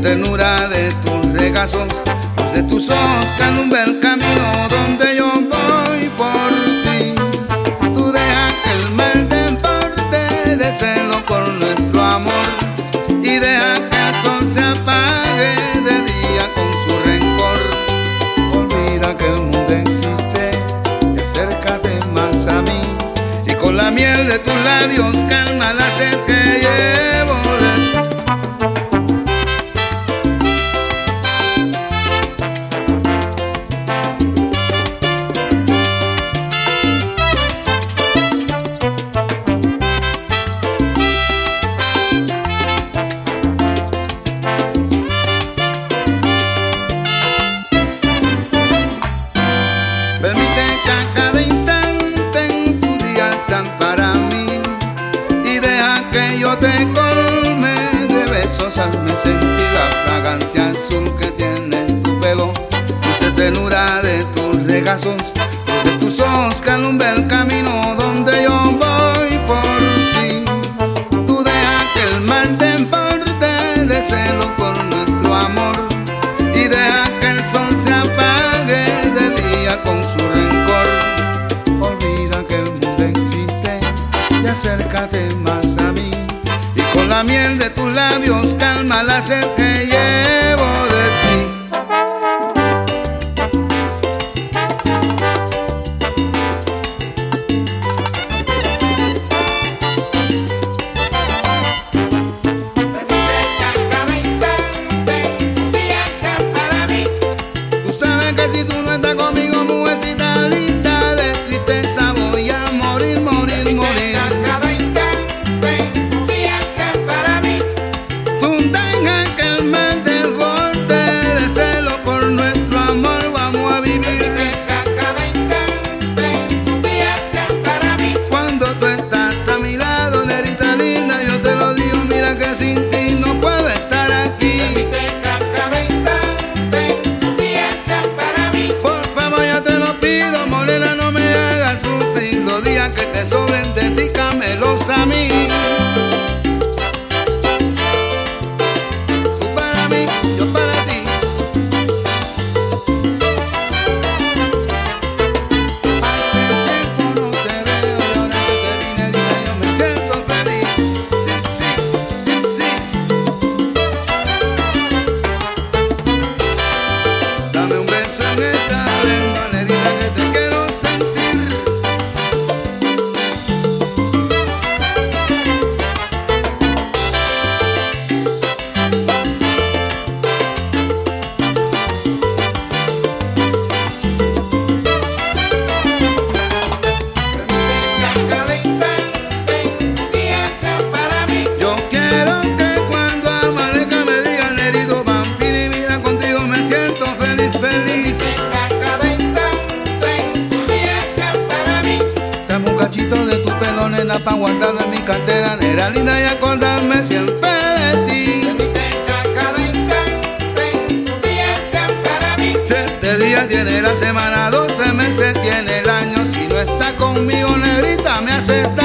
ternura de tus regazos, luz de tus ojos que alumbra el camino donde yo voy por ti. Tú dejas que el mal te importe de celo por nuestro amor y deja que el sol se apague de día con su rencor. Olvida que el mundo existe y acércate más a mí, y con la miel de tus labios calma la sed que llevo de ti. Permite que a cada instante en tu día sean para mí, y deja que yo te colme de besos. Hazme sentir la fragancia azul que tiene tu pelo, dulce ternura de tus regazos, luz de tus ojos que alumbra el camino donde yo voy por ti. Tú deja que el mal te importe de celos por nuestro amor y deja que el sol se apague de día con su rencor. Olvida que el mundo existe y acércate más a mí, y con la miel de tus labios calma la sed que llevo de ti. Tú sabes que si tú no estás conmigo, mujercita linda, de tristeza voy a morir, morir, morir. Tú dejas que el mal te porte de celo por nuestro amor, vamos a vivir. Cuando tú estás a mi lado, negrita linda, yo te lo digo, mira que sin ti no puedo estar aquí. Por favor yo te lo pido, morena, no me hagas sufrir. Los días que te sobren, dedícamelos a mí. Tú para mí, yo para ti. Hace tiempo no te veo y ahora que te vi, negrita, yo me siento feliz. Sí, sí, sí, sí. Dame un beso en esta lengua, negrita, que te quiero sentir. Yo quiero que cuando amanezca me digas, negrito, vampiro, y mira, contigo me siento feliz, feliz. Dame un cachito de tu pelo, nena, pa' guardarlo en mi cartera, negra linda, y acordarme siempre de ti. 7 días tiene la semana, 12 meses tiene el año. Si no está conmigo, negrita, me hace daño.